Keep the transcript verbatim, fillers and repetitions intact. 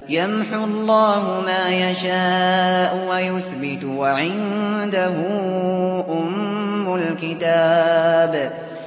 يَمْحُو اللَّهُ مَا يَشَاءُ وَيُثْبِتُ وَعِندَهُ أُمُّ الْكِتَابِ